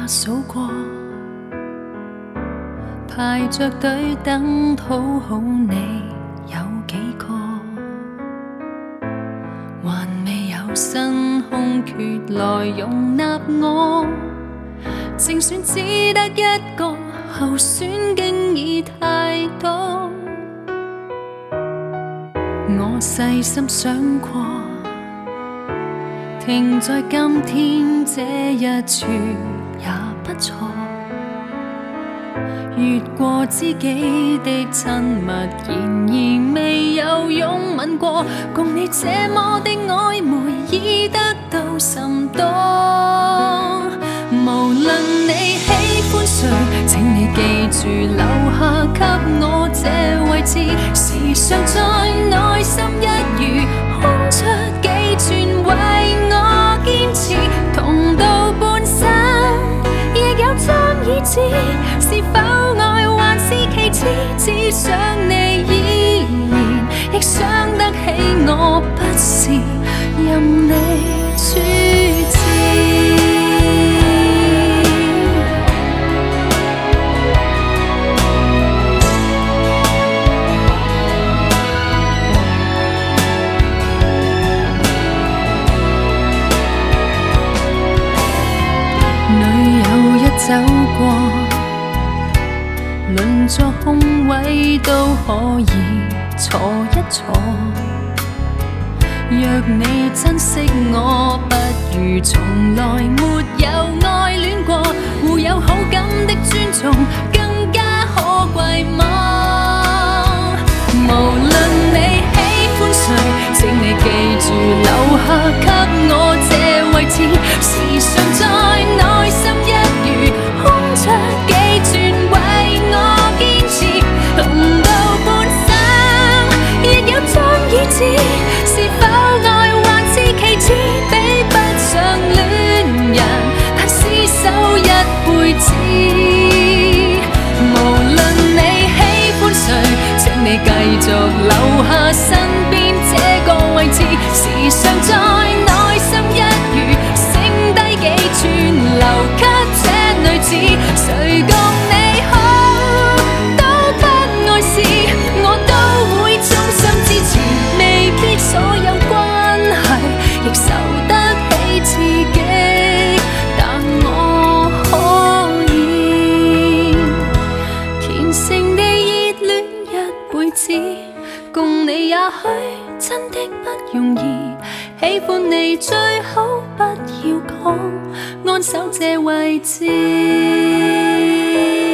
數過，排着隊等討好你有幾個，還未有新空缺來容納我，正選只得一個候選經已太多。我細心想過，停在今天這一處也不錯，越過知己的親密，然而未有擁吻過，共你這麼的曖昧已得到甚多。無論你喜歡誰，請你記住留下給我這位置，時常在內心一隅空出幾寸為我堅持，同到半生亦有張已知，是否愛還是其次，只想你依然亦想得起我，不是任你處置。走過，鄰座空位都可以坐一坐。若你珍惜我，不如從來沒有愛戀過。互有好感的尊重，更加可貴嗎？無論你喜歡誰，請你記住留下給我這位置，時常在內心一隅空出幾寸為我堅持，同到半生亦有張已知，是否愛還是其次，比不上戀人，但廝守一輩子。無論你喜歡誰，請你繼續留下身邊這個位置，時常在內心一隅剩低幾寸留給這女子，誰共你好都不礙事，我都會衷心支持，未必所有關係亦受得起刺激，但我可以虔誠地熱戀一輩子，共你也許真的不容易，喜歡你最好不要講，安守這位置。